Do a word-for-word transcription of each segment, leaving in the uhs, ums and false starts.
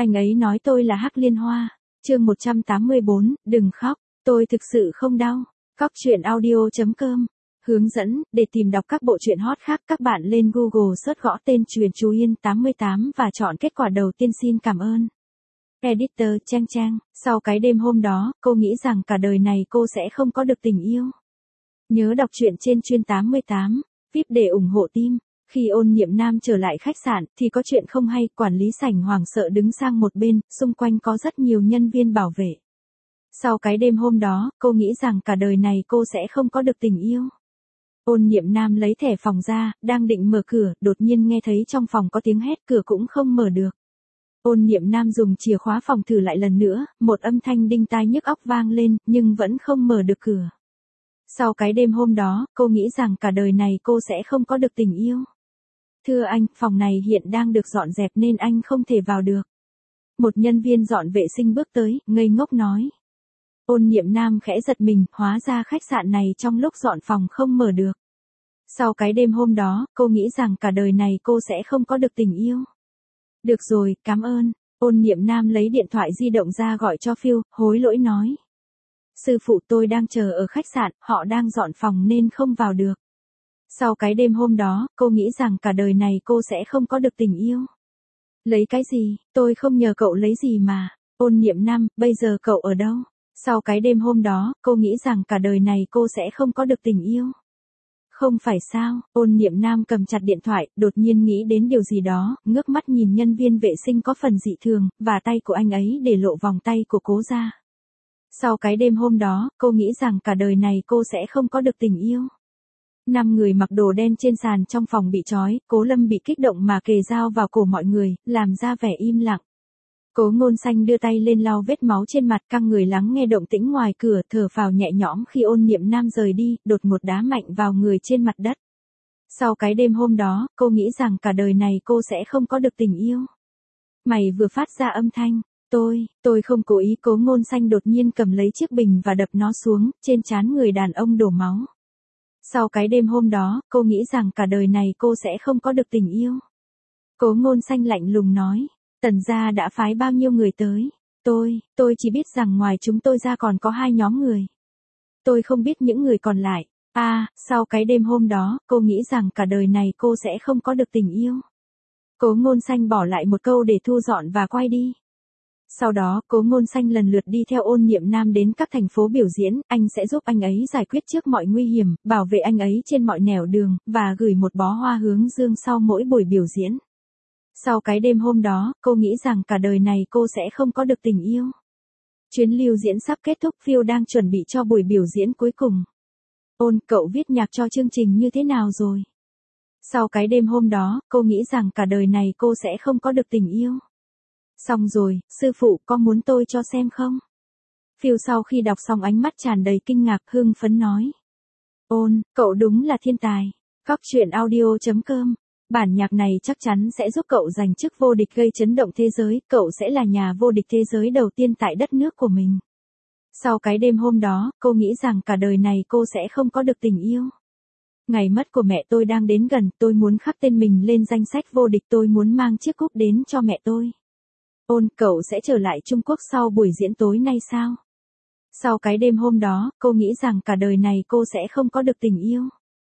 Anh ấy nói tôi là Hắc Liên Hoa. Chương một trăm tám mươi bốn, đừng khóc, tôi thực sự không đau. Cóc truyện audio chấm com. Hướng dẫn, để tìm đọc các bộ truyện hot khác các bạn lên Google search gõ tên Truyện Chú Yên tám mươi tám và chọn kết quả đầu tiên. Xin cảm ơn. Editor Trang Trang, sau cái đêm hôm đó, cô nghĩ rằng cả đời này cô sẽ không có được tình yêu. Nhớ đọc truyện trên Chuyên tám mươi tám, vê i pê để ủng hộ team. Khi Ôn Niệm Nam trở lại khách sạn, thì có chuyện không hay, quản lý sảnh hoảng sợ đứng sang một bên, xung quanh có rất nhiều nhân viên bảo vệ. Sau cái đêm hôm đó, cô nghĩ rằng cả đời này cô sẽ không có được tình yêu. Ôn Niệm Nam lấy thẻ phòng ra, đang định mở cửa, đột nhiên nghe thấy trong phòng có tiếng hét, cửa cũng không mở được. Ôn Niệm Nam dùng chìa khóa phòng thử lại lần nữa, một âm thanh đinh tai nhức óc vang lên, nhưng vẫn không mở được cửa. Sau cái đêm hôm đó, cô nghĩ rằng cả đời này cô sẽ không có được tình yêu. Thưa anh, phòng này hiện đang được dọn dẹp nên anh không thể vào được. Một nhân viên dọn vệ sinh bước tới, ngây ngốc nói. Ôn Niệm Nam khẽ giật mình, hóa ra khách sạn này trong lúc dọn phòng không mở được. Sau cái đêm hôm đó, cô nghĩ rằng cả đời này cô sẽ không có được tình yêu. Được rồi, cảm ơn. Ôn Niệm Nam lấy điện thoại di động ra gọi cho Phil, hối lỗi nói. Sư phụ tôi đang chờ ở khách sạn, họ đang dọn phòng nên không vào được. Sau cái đêm hôm đó, cô nghĩ rằng cả đời này cô sẽ không có được tình yêu. Lấy cái gì, tôi không nhờ cậu lấy gì mà. Ôn Niệm Nam, bây giờ cậu ở đâu? Sau cái đêm hôm đó, cô nghĩ rằng cả đời này cô sẽ không có được tình yêu. Không phải sao, Ôn Niệm Nam cầm chặt điện thoại, đột nhiên nghĩ đến điều gì đó, ngước mắt nhìn nhân viên vệ sinh có phần dị thường, và tay của anh ấy để lộ vòng tay của cố ra. Sau cái đêm hôm đó, cô nghĩ rằng cả đời này cô sẽ không có được tình yêu. Năm người mặc đồ đen trên sàn trong phòng bị trói, Cố Lâm bị kích động mà kề dao vào cổ mọi người, làm ra vẻ im lặng. Cố Ngôn Xanh đưa tay lên lau vết máu trên mặt, căng người lắng nghe động tĩnh ngoài cửa, thở phào nhẹ nhõm khi Ôn Niệm Nam rời đi, đột ngột đá mạnh vào người trên mặt đất. Sau cái đêm hôm đó, cô nghĩ rằng cả đời này cô sẽ không có được tình yêu. Mày vừa phát ra âm thanh, tôi, tôi không cố ý. Cố Ngôn Xanh đột nhiên cầm lấy chiếc bình và đập nó xuống, trên trán người đàn ông đổ máu. Sau cái đêm hôm đó, cô nghĩ rằng cả đời này cô sẽ không có được tình yêu. Cố Ngôn Xanh lạnh lùng nói. Tần gia đã phái bao nhiêu người tới? Tôi, tôi chỉ biết rằng ngoài chúng tôi ra còn có hai nhóm người. Tôi không biết những người còn lại. À, sau cái đêm hôm đó, cô nghĩ rằng cả đời này cô sẽ không có được tình yêu. Cố Ngôn Xanh bỏ lại một câu để thu dọn và quay đi. Sau đó, Cố Ngôn Xanh lần lượt đi theo Ôn Niệm Nam đến các thành phố biểu diễn, anh sẽ giúp anh ấy giải quyết trước mọi nguy hiểm, bảo vệ anh ấy trên mọi nẻo đường, và gửi một bó hoa hướng dương sau mỗi buổi biểu diễn. Sau cái đêm hôm đó, cô nghĩ rằng cả đời này cô sẽ không có được tình yêu. Chuyến lưu diễn sắp kết thúc, Phil đang chuẩn bị cho buổi biểu diễn cuối cùng. Ôn, cậu viết nhạc cho chương trình như thế nào rồi? Sau cái đêm hôm đó, cô nghĩ rằng cả đời này cô sẽ không có được tình yêu. Xong rồi, sư phụ có muốn tôi cho xem không? Phil sau khi đọc xong ánh mắt tràn đầy kinh ngạc, hưng phấn nói. Ôn, cậu đúng là thiên tài. Cóc truyện audio chấm com. Bản nhạc này chắc chắn sẽ giúp cậu giành chức vô địch gây chấn động thế giới, cậu sẽ là nhà vô địch thế giới đầu tiên tại đất nước của mình. Sau cái đêm hôm đó, cô nghĩ rằng cả đời này cô sẽ không có được tình yêu. Ngày mất của mẹ tôi đang đến gần, tôi muốn khắc tên mình lên danh sách vô địch, tôi muốn mang chiếc cúp đến cho mẹ tôi. Ôn, cậu sẽ trở lại Trung Quốc sau buổi diễn tối nay sao? Sau cái đêm hôm đó, cô nghĩ rằng cả đời này cô sẽ không có được tình yêu.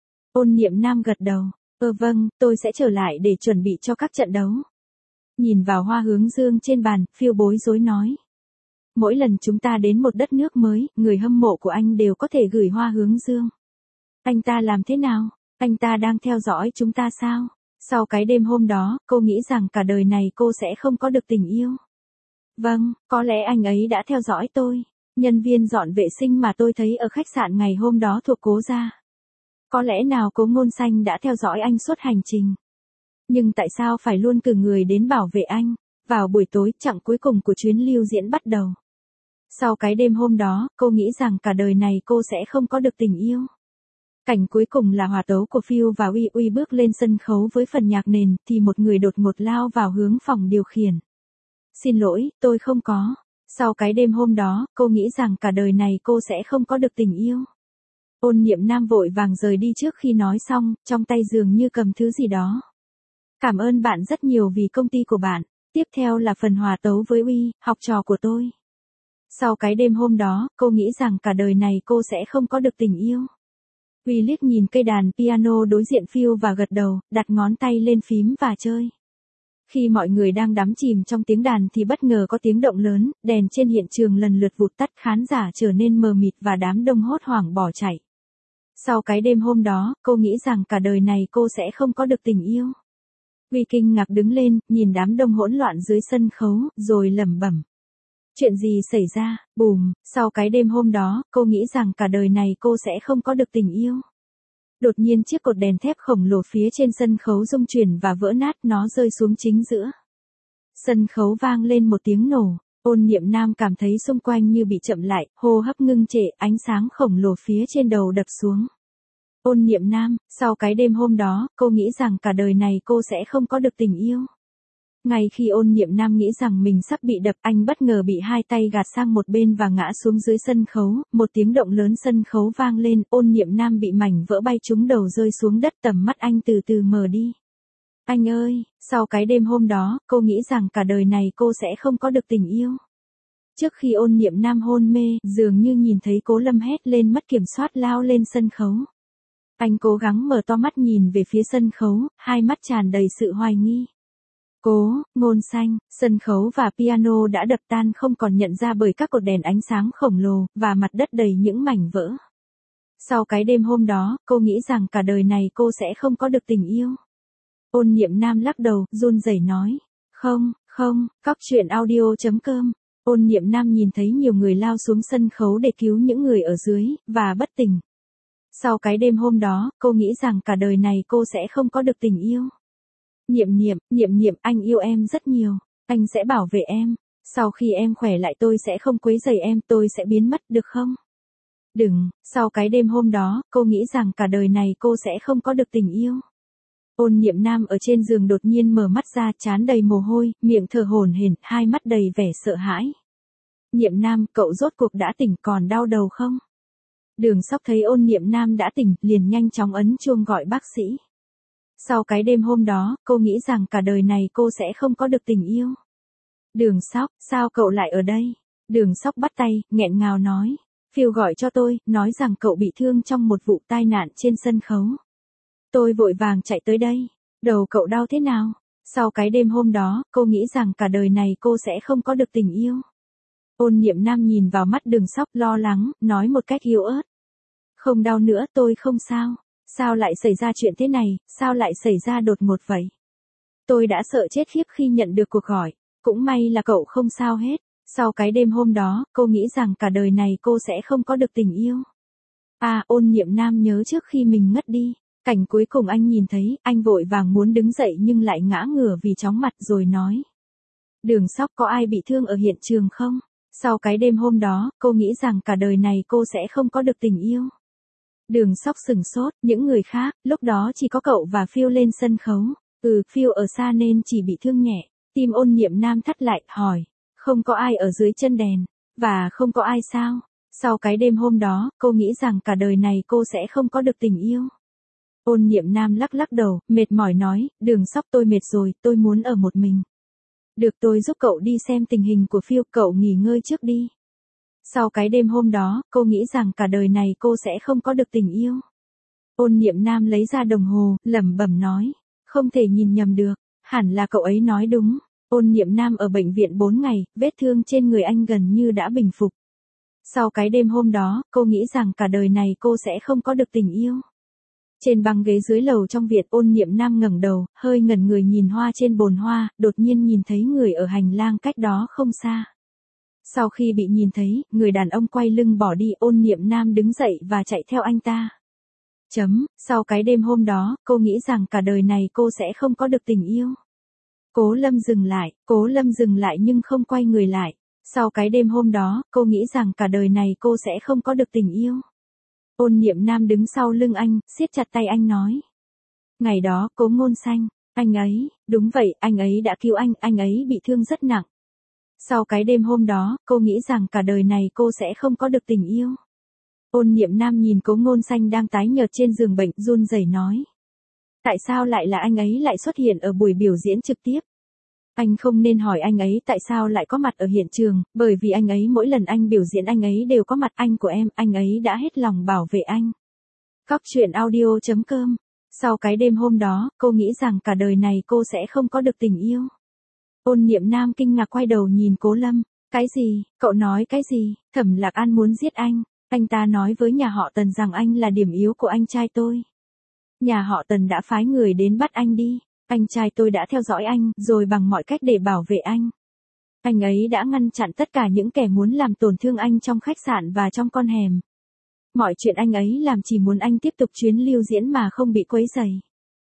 Ôn Niệm Nam gật đầu. Ờ vâng, tôi sẽ trở lại để chuẩn bị cho các trận đấu. Nhìn vào hoa hướng dương trên bàn, Phil bối rối nói. Mỗi lần chúng ta đến một đất nước mới, người hâm mộ của anh đều có thể gửi hoa hướng dương. Anh ta làm thế nào? Anh ta đang theo dõi chúng ta sao? Sau cái đêm hôm đó, cô nghĩ rằng cả đời này cô sẽ không có được tình yêu. Vâng, có lẽ anh ấy đã theo dõi tôi. Nhân viên dọn vệ sinh mà tôi thấy ở khách sạn ngày hôm đó thuộc Cố gia. Có lẽ nào Cố Ngôn Xanh đã theo dõi anh suốt hành trình. Nhưng tại sao phải luôn cử người đến bảo vệ anh? Vào buổi tối, chặng cuối cùng của chuyến lưu diễn bắt đầu. Sau cái đêm hôm đó, cô nghĩ rằng cả đời này cô sẽ không có được tình yêu. Cảnh cuối cùng là hòa tấu của Phil và Uy Uy bước lên sân khấu với phần nhạc nền, thì một người đột ngột lao vào hướng phòng điều khiển. Xin lỗi, tôi không có. Sau cái đêm hôm đó, cô nghĩ rằng cả đời này cô sẽ không có được tình yêu. Ôn Niệm Nam vội vàng rời đi trước khi nói xong, trong tay dường như cầm thứ gì đó. Cảm ơn bạn rất nhiều vì công ty của bạn. Tiếp theo là phần hòa tấu với Uy, học trò của tôi. Sau cái đêm hôm đó, cô nghĩ rằng cả đời này cô sẽ không có được tình yêu. Uy liếc nhìn cây đàn piano đối diện Phil và gật đầu, đặt ngón tay lên phím và chơi. Khi mọi người đang đắm chìm trong tiếng đàn thì bất ngờ có tiếng động lớn, đèn trên hiện trường lần lượt vụt tắt, khán giả trở nên mờ mịt và đám đông hốt hoảng bỏ chạy. Sau cái đêm hôm đó, cô nghĩ rằng cả đời này cô sẽ không có được tình yêu. Uy kinh ngạc đứng lên, nhìn đám đông hỗn loạn dưới sân khấu, rồi lẩm bẩm. Chuyện gì xảy ra? Bùm, sau cái đêm hôm đó, cô nghĩ rằng cả đời này cô sẽ không có được tình yêu. Đột nhiên chiếc cột đèn thép khổng lồ phía trên sân khấu rung chuyển và vỡ nát, nó rơi xuống chính giữa. Sân khấu vang lên một tiếng nổ, Ôn Niệm Nam cảm thấy xung quanh như bị chậm lại, hô hấp ngưng trệ, ánh sáng khổng lồ phía trên đầu đập xuống. Ôn Niệm Nam, sau cái đêm hôm đó, cô nghĩ rằng cả đời này cô sẽ không có được tình yêu. Ngay khi Ôn Niệm Nam nghĩ rằng mình sắp bị đập, anh bất ngờ bị hai tay gạt sang một bên và ngã xuống dưới sân khấu, một tiếng động lớn sân khấu vang lên, Ôn Niệm Nam bị mảnh vỡ bay trúng đầu rơi xuống đất, tầm mắt anh từ từ mờ đi. Anh ơi, sau cái đêm hôm đó, cô nghĩ rằng cả đời này cô sẽ không có được tình yêu. Trước khi Ôn Niệm Nam hôn mê, dường như nhìn thấy Cố Lâm hét lên mất kiểm soát lao lên sân khấu. Anh cố gắng mở to mắt nhìn về phía sân khấu, hai mắt tràn đầy sự hoài nghi. Cố, Ngôn Xanh, sân khấu và piano đã đập tan không còn nhận ra bởi các cột đèn ánh sáng khổng lồ, và mặt đất đầy những mảnh vỡ. Sau cái đêm hôm đó, cô nghĩ rằng cả đời này cô sẽ không có được tình yêu. Ôn Niệm Nam lắc đầu, run rẩy nói. Không, không, cóc truyện audio chấm com. Ôn Niệm Nam nhìn thấy nhiều người lao xuống sân khấu để cứu những người ở dưới, và bất tỉnh. Sau cái đêm hôm đó, cô nghĩ rằng cả đời này cô sẽ không có được tình yêu. Niệm Niệm, Niệm Niệm, anh yêu em rất nhiều, anh sẽ bảo vệ em. Sau khi em khỏe lại tôi sẽ không quấy rầy em, tôi sẽ biến mất, được không? Đừng, sau cái đêm hôm đó, cô nghĩ rằng cả đời này cô sẽ không có được tình yêu. Ôn Niệm Nam ở trên giường đột nhiên mở mắt ra, trán đầy mồ hôi, miệng thở hổn hển, hai mắt đầy vẻ sợ hãi. Niệm Nam, cậu rốt cuộc đã tỉnh, còn đau đầu không? Đường Sóc thấy Ôn Niệm Nam đã tỉnh, liền nhanh chóng ấn chuông gọi bác sĩ. Sau cái đêm hôm đó, cô nghĩ rằng cả đời này cô sẽ không có được tình yêu. Đường Sóc, sao cậu lại ở đây? Đường Sóc bắt tay, nghẹn ngào nói. Phil gọi cho tôi, nói rằng cậu bị thương trong một vụ tai nạn trên sân khấu. Tôi vội vàng chạy tới đây. Đầu cậu đau thế nào? Sau cái đêm hôm đó, cô nghĩ rằng cả đời này cô sẽ không có được tình yêu. Ôn Niệm Nam nhìn vào mắt Đường Sóc lo lắng, nói một cách yếu ớt. Không đau nữa, tôi không sao. Sao lại xảy ra chuyện thế này, sao lại xảy ra đột ngột vậy? Tôi đã sợ chết khiếp khi nhận được cuộc gọi, cũng may là cậu không sao hết. Sau cái đêm hôm đó, cô nghĩ rằng cả đời này cô sẽ không có được tình yêu. À, Ôn Niệm Nam nhớ trước khi mình ngất đi, cảnh cuối cùng anh nhìn thấy, anh vội vàng muốn đứng dậy nhưng lại ngã ngửa vì chóng mặt rồi nói. Đường Sóc, có ai bị thương ở hiện trường không? Sau cái đêm hôm đó, cô nghĩ rằng cả đời này cô sẽ không có được tình yêu. Đường Sóc sừng sốt, những người khác, lúc đó chỉ có cậu và Phil lên sân khấu. Ừ, Phil ở xa nên chỉ bị thương nhẹ. Tim Ôn Niệm Nam thắt lại, hỏi. Không có ai ở dưới chân đèn. Và không có ai sao? Sau cái đêm hôm đó, cô nghĩ rằng cả đời này cô sẽ không có được tình yêu. Ôn Niệm Nam lắc lắc đầu, mệt mỏi nói, Đường Sóc, tôi mệt rồi, tôi muốn ở một mình. Được, tôi giúp cậu đi xem tình hình của Phil, cậu nghỉ ngơi trước đi. Sau cái đêm hôm đó, cô nghĩ rằng cả đời này cô sẽ không có được tình yêu. Ôn Niệm Nam lấy ra đồng hồ, lẩm bẩm nói. Không thể nhìn nhầm được, hẳn là cậu ấy nói đúng. Ôn Niệm Nam ở bệnh viện bốn ngày, vết thương trên người anh gần như đã bình phục. Sau cái đêm hôm đó, cô nghĩ rằng cả đời này cô sẽ không có được tình yêu. Trên băng ghế dưới lầu trong viện, Ôn Niệm Nam ngẩng đầu, hơi ngẩn người nhìn hoa trên bồn hoa, đột nhiên nhìn thấy người ở hành lang cách đó không xa. Sau khi bị nhìn thấy, người đàn ông quay lưng bỏ đi, Ôn Niệm Nam đứng dậy và chạy theo anh ta. Chấm, sau cái đêm hôm đó, cô nghĩ rằng cả đời này cô sẽ không có được tình yêu. Cố Lâm dừng lại, Cố Lâm dừng lại nhưng không quay người lại. Sau cái đêm hôm đó, cô nghĩ rằng cả đời này cô sẽ không có được tình yêu. Ôn Niệm Nam đứng sau lưng anh, siết chặt tay anh nói. Ngày đó, Cố Ngôn Xanh, anh ấy, đúng vậy, anh ấy đã cứu anh, anh ấy bị thương rất nặng. Sau cái đêm hôm đó, cô nghĩ rằng cả đời này cô sẽ không có được tình yêu. Ôn Niệm Nam nhìn Cố Ngôn Xanh đang tái nhợt trên giường bệnh, run rẩy nói. Tại sao lại là anh ấy lại xuất hiện ở buổi biểu diễn trực tiếp? Anh không nên hỏi anh ấy tại sao lại có mặt ở hiện trường, bởi vì anh ấy mỗi lần anh biểu diễn anh ấy đều có mặt. Anh của em, anh ấy đã hết lòng bảo vệ anh. Cóc truyện audio chấm com. Sau cái đêm hôm đó, cô nghĩ rằng cả đời này cô sẽ không có được tình yêu. Ôn Niệm Nam kinh ngạc quay đầu nhìn Cố Lâm. Cái gì, cậu nói cái gì, Thẩm Lạc An muốn giết anh. Anh ta nói với nhà họ Tần rằng anh là điểm yếu của anh trai tôi. Nhà họ Tần đã phái người đến bắt anh đi. Anh trai tôi đã theo dõi anh, rồi bằng mọi cách để bảo vệ anh. Anh ấy đã ngăn chặn tất cả những kẻ muốn làm tổn thương anh trong khách sạn và trong con hẻm. Mọi chuyện anh ấy làm chỉ muốn anh tiếp tục chuyến lưu diễn mà không bị quấy rầy.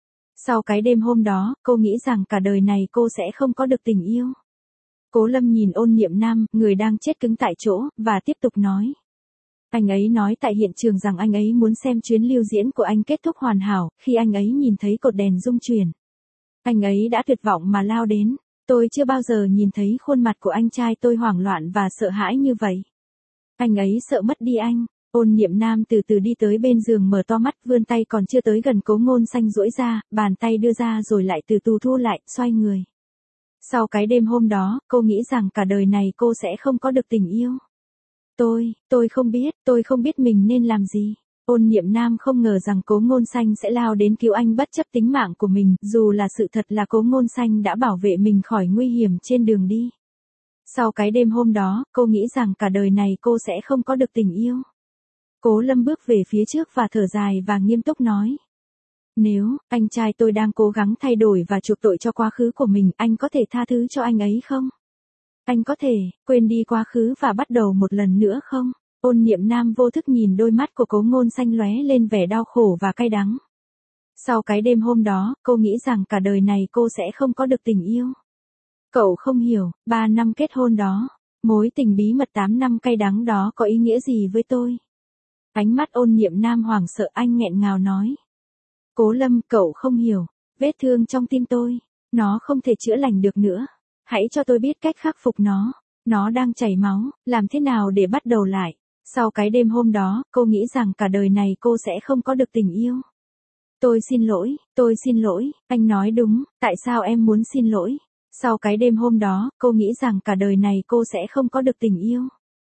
Sau cái đêm hôm đó, cô nghĩ rằng cả đời này cô sẽ không có được tình yêu. Cố Lâm nhìn Ôn Niệm Nam, người đang chết cứng tại chỗ, và tiếp tục nói. Anh ấy nói tại hiện trường rằng anh ấy muốn xem chuyến lưu diễn của anh kết thúc hoàn hảo. Khi anh ấy nhìn thấy cột đèn rung chuyển, anh ấy đã tuyệt vọng mà lao đến. Tôi chưa bao giờ nhìn thấy khuôn mặt của anh trai tôi hoảng loạn và sợ hãi như vậy. Anh ấy sợ mất đi anh. Ôn Niệm Nam từ từ đi tới bên giường, mở to mắt, vươn tay còn chưa tới gần Cố Ngôn Xanh duỗi ra, bàn tay đưa ra rồi lại từ từ thu lại, xoay người. Sau cái đêm hôm đó, cô nghĩ rằng cả đời này cô sẽ không có được tình yêu. Tôi, tôi không biết, tôi không biết mình nên làm gì. Ôn Niệm Nam không ngờ rằng Cố Ngôn Xanh sẽ lao đến cứu anh bất chấp tính mạng của mình, dù là sự thật là Cố Ngôn Xanh đã bảo vệ mình khỏi nguy hiểm trên đường đi. Sau cái đêm hôm đó, cô nghĩ rằng cả đời này cô sẽ không có được tình yêu. Cố Lâm bước về phía trước và thở dài và nghiêm túc nói. Nếu, anh trai tôi đang cố gắng thay đổi và chuộc tội cho quá khứ của mình, anh có thể tha thứ cho anh ấy không? Anh có thể, quên đi quá khứ và bắt đầu một lần nữa không? Ôn Niệm Nam vô thức nhìn đôi mắt của Cố Ngôn Xanh lóe lên vẻ đau khổ và cay đắng. Sau cái đêm hôm đó, cô nghĩ rằng cả đời này cô sẽ không có được tình yêu. Cậu không hiểu, ba năm kết hôn đó, mối tình bí mật tám năm cay đắng đó có ý nghĩa gì với tôi? Ánh mắt Ôn Niệm Nam hoảng sợ, anh nghẹn ngào nói. Cố Lâm, cậu không hiểu, vết thương trong tim tôi, nó không thể chữa lành được nữa. Hãy cho tôi biết cách khắc phục nó. Nó đang chảy máu, làm thế nào để bắt đầu lại? Sau cái đêm hôm đó, cô nghĩ rằng cả đời này cô sẽ không có được tình yêu. Tôi xin lỗi, tôi xin lỗi, anh nói đúng, tại sao em muốn xin lỗi? Sau cái đêm hôm đó, cô nghĩ rằng cả đời này cô sẽ không có được tình yêu.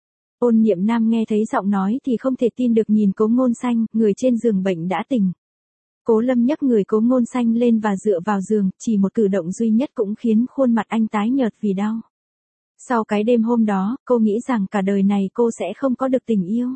Ôn Niệm Nam nghe thấy giọng nói thì không thể tin được, nhìn Cố Ngôn Xanh, người trên giường bệnh đã tỉnh. Cố Lâm nhấc người Cố Ngôn Xanh lên và dựa vào giường, chỉ một cử động duy nhất cũng khiến khuôn mặt anh tái nhợt vì đau. Sau cái đêm hôm đó, cô nghĩ rằng cả đời này cô sẽ không có được tình yêu.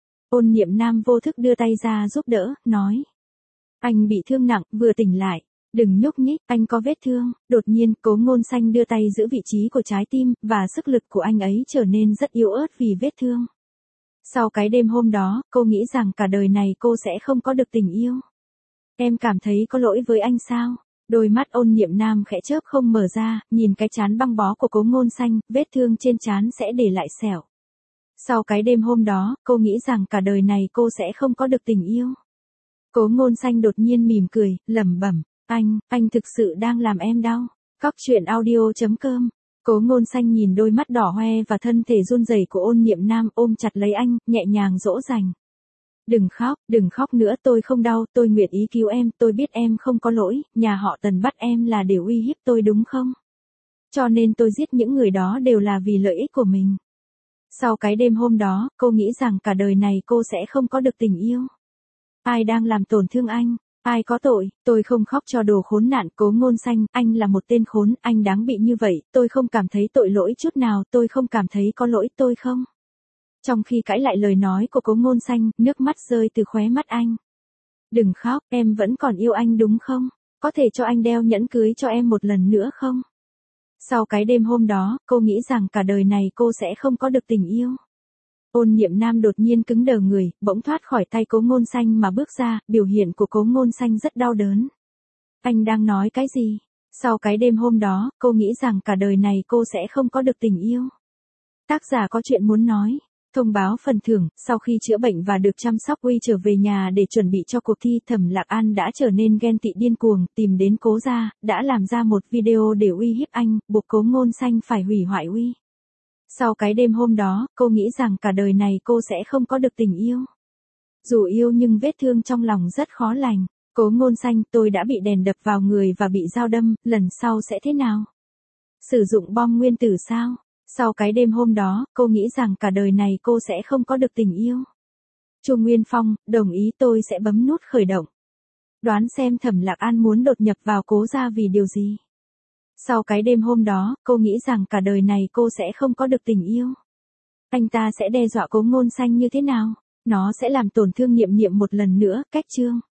Ôn Niệm Nam vô thức đưa tay ra giúp đỡ, nói. Anh bị thương nặng, vừa tỉnh lại. Đừng nhúc nhích, anh có vết thương. Đột nhiên, Cố Ngôn Xanh đưa tay giữ vị trí của trái tim, và sức lực của anh ấy trở nên rất yếu ớt vì vết thương. Sau cái đêm hôm đó, cô nghĩ rằng cả đời này cô sẽ không có được tình yêu. Em cảm thấy có lỗi với anh sao? Đôi mắt Ôn Niệm Nam khẽ chớp không mở ra, nhìn cái trán băng bó của Cố Ngôn Xanh, vết thương trên trán sẽ để lại sẹo. Sau cái đêm hôm đó, cô nghĩ rằng cả đời này cô sẽ không có được tình yêu. Cố Ngôn Xanh đột nhiên mỉm cười, lẩm bẩm, anh, anh thực sự đang làm em đau. Cóc truyện audio chấm com. Cố Ngôn Xanh nhìn đôi mắt đỏ hoe và thân thể run rẩy của Ôn Niệm Nam, ôm chặt lấy anh, nhẹ nhàng dỗ dành. Đừng khóc, đừng khóc nữa, tôi không đau, tôi nguyện ý cứu em, tôi biết em không có lỗi, nhà họ Tần bắt em là để uy hiếp tôi đúng không? Cho nên tôi giết những người đó đều là vì lợi ích của mình. Sau cái đêm hôm đó, cô nghĩ rằng cả đời này cô sẽ không có được tình yêu. Ai đang làm tổn thương anh? Ai có tội? Tôi không khóc cho đồ khốn nạn. Cố Ngôn Xanh, anh là một tên khốn, anh đáng bị như vậy, tôi không cảm thấy tội lỗi chút nào, tôi không cảm thấy có lỗi, tôi không. Trong khi cãi lại lời nói của Cố Ngôn Xanh, nước mắt rơi từ khóe mắt anh. Đừng khóc, em vẫn còn yêu anh đúng không? Có thể cho anh đeo nhẫn cưới cho em một lần nữa không? Sau cái đêm hôm đó, cô nghĩ rằng cả đời này cô sẽ không có được tình yêu. Ôn Niệm Nam đột nhiên cứng đờ người, bỗng thoát khỏi tay Cố Ngôn Xanh mà bước ra, biểu hiện của Cố Ngôn Xanh rất đau đớn. Anh đang nói cái gì? Sau cái đêm hôm đó, cô nghĩ rằng cả đời này cô sẽ không có được tình yêu. Tác giả có chuyện muốn nói. Thông báo phần thưởng, sau khi chữa bệnh và được chăm sóc, Uy trở về nhà để chuẩn bị cho cuộc thi. Thẩm Lạc An đã trở nên ghen tị điên cuồng, tìm đến Cố gia, đã làm ra một video để uy hiếp anh, buộc Cố Ngôn Xanh phải hủy hoại Uy. Sau cái đêm hôm đó, cô nghĩ rằng cả đời này cô sẽ không có được tình yêu. Dù yêu nhưng vết thương trong lòng rất khó lành. Cố Ngôn Xanh, tôi đã bị đèn đập vào người và bị dao đâm, lần sau sẽ thế nào? Sử dụng bom nguyên tử sao? Sau cái đêm hôm đó, cô nghĩ rằng cả đời này cô sẽ không có được tình yêu. Chu Nguyên Phong, đồng ý, tôi sẽ bấm nút khởi động. Đoán xem Thẩm Lạc An muốn đột nhập vào Cố gia vì điều gì? Sau cái đêm hôm đó, cô nghĩ rằng cả đời này cô sẽ không có được tình yêu. Anh ta sẽ đe dọa Cố Ngôn Xanh như thế nào? Nó sẽ làm tổn thương Niệm Niệm một lần nữa, cách chương.